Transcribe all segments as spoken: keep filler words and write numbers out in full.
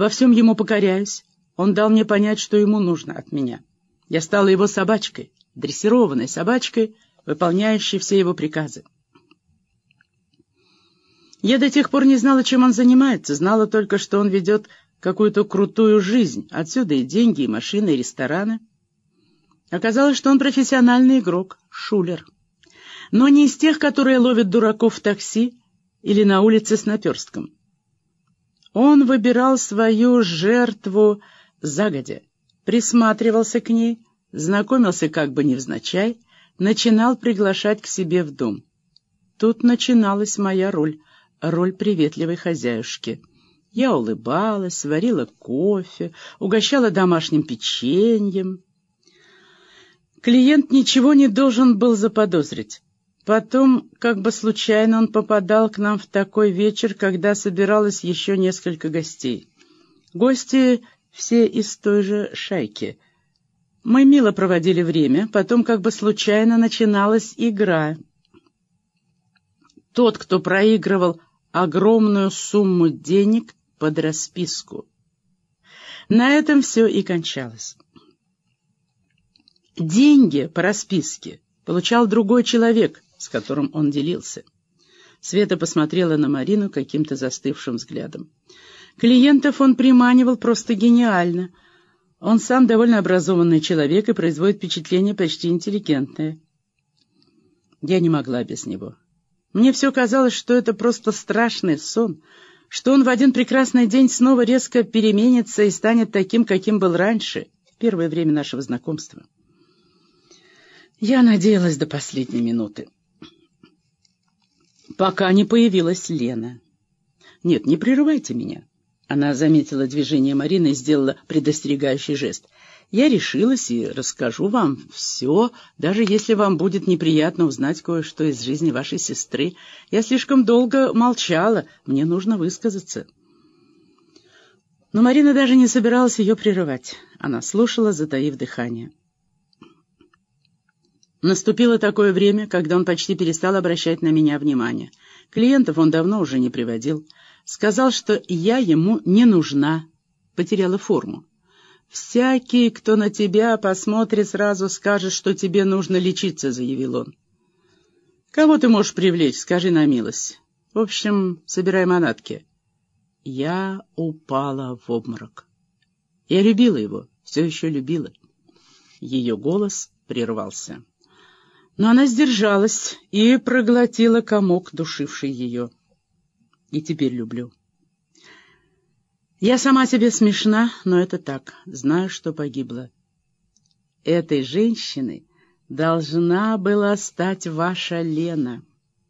во всем ему покоряюсь. Он дал мне понять, что ему нужно от меня. Я стала его собачкой, дрессированной собачкой, выполняющей все его приказы. Я до тех пор не знала, чем он занимается, знала только, что он ведет какую-то крутую жизнь. Отсюда и деньги, и машины, и рестораны. Оказалось, что он профессиональный игрок, шулер. Но не из тех, которые ловят дураков в такси или на улице с наперстком. Он выбирал свою жертву загодя, присматривался к ней, знакомился как бы невзначай, начинал приглашать к себе в дом. Тут начиналась моя роль, роль приветливой хозяюшки. Я улыбалась, варила кофе, угощала домашним печеньем. Клиент ничего не должен был заподозрить. Потом, как бы случайно, он попадал к нам в такой вечер, когда собиралось еще несколько гостей. Гости все из той же шайки. Мы мило проводили время, потом как бы случайно начиналась игра. Тот, кто проигрывал огромную сумму денег под расписку. На этом все и кончалось. Деньги по расписке получал другой человек, с которым он делился. Света посмотрела на Марину каким-то застывшим взглядом. Клиентов он приманивал просто гениально. Он сам довольно образованный человек и производит впечатление почти интеллигентное. Я не могла без него. Мне все казалось, что это просто страшный сон, что он в один прекрасный день снова резко переменится и станет таким, каким был раньше, в первое время нашего знакомства. Я надеялась до последней минуты. Пока не появилась Лена. «Нет, не прерывайте меня». Она заметила движение Марины и сделала предостерегающий жест. «Я решилась и расскажу вам все, даже если вам будет неприятно узнать кое-что из жизни вашей сестры. Я слишком долго молчала, мне нужно высказаться». Но Марина даже не собиралась ее прерывать. Она слушала, затаив дыхание. Наступило такое время, когда он почти перестал обращать на меня внимание. Клиентов он давно уже не приводил. Сказал, что я ему не нужна, потеряла форму. «Всякий, кто на тебя посмотрит, сразу скажет, что тебе нужно лечиться», — заявил он. «Кого ты можешь привлечь, скажи на милость. В общем, собирай манатки». Я упала в обморок. Я любила его, все еще любила. Ее голос прервался. Но она сдержалась и проглотила комок, душивший ее. И теперь люблю. Я сама себе смешна, но это так. Знаю, что погибла. Этой женщиной должна была стать ваша Лена.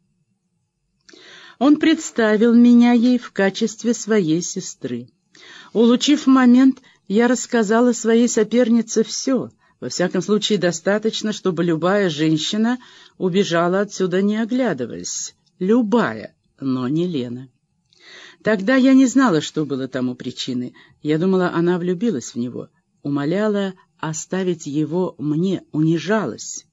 Он представил меня ей в качестве своей сестры. Улучив момент, я рассказала своей сопернице все. Во всяком случае, достаточно, чтобы любая женщина убежала отсюда, не оглядываясь. Любая, но не Лена. Тогда я не знала, что было тому причиной. Я думала, она влюбилась в него, умоляла оставить его мне, унижалась.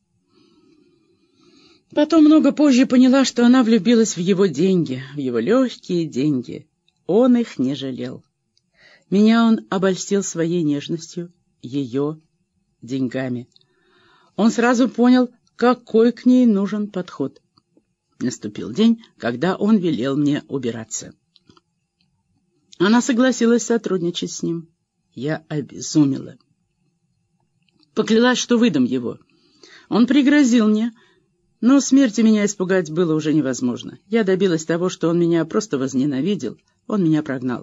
Потом много позже поняла, что она влюбилась в его деньги, в его легкие деньги. Он их не жалел. Меня он обольстил своей нежностью, ее деньгами. Он сразу понял, какой к ней нужен подход. Наступил день, когда он велел мне убираться. Она согласилась сотрудничать с ним. Я обезумела. Поклялась, что выдам его. Он пригрозил мне, но смерти меня испугать было уже невозможно. Я добилась того, что он меня просто возненавидел, он меня прогнал.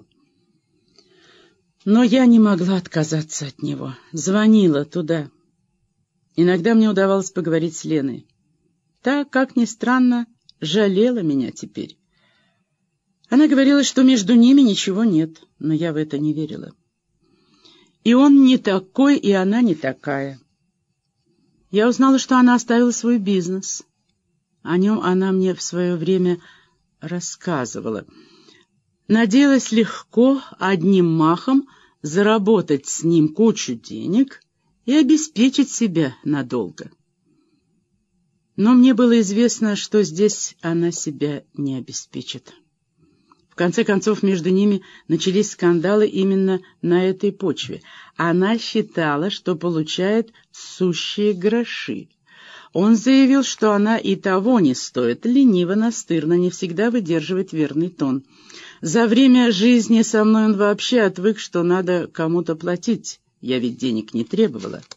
Но я не могла отказаться от него. Звонила туда. Иногда мне удавалось поговорить с Леной. Та, как ни странно, жалела меня теперь. Она говорила, что между ними ничего нет, но я в это не верила. И он не такой, и она не такая. Я узнала, что она оставила свой бизнес. О нем она мне в свое время рассказывала. Надеялась легко, одним махом, заработать с ним кучу денег и обеспечить себя надолго. Но мне было известно, что здесь она себя не обеспечит. В конце концов, между ними начались скандалы именно на этой почве. Она считала, что получает сущие гроши. Он заявил, что она и того не стоит, лениво, настырно, не всегда выдерживает верный тон. За время жизни со мной он вообще отвык, что надо кому-то платить. Я ведь денег не требовала.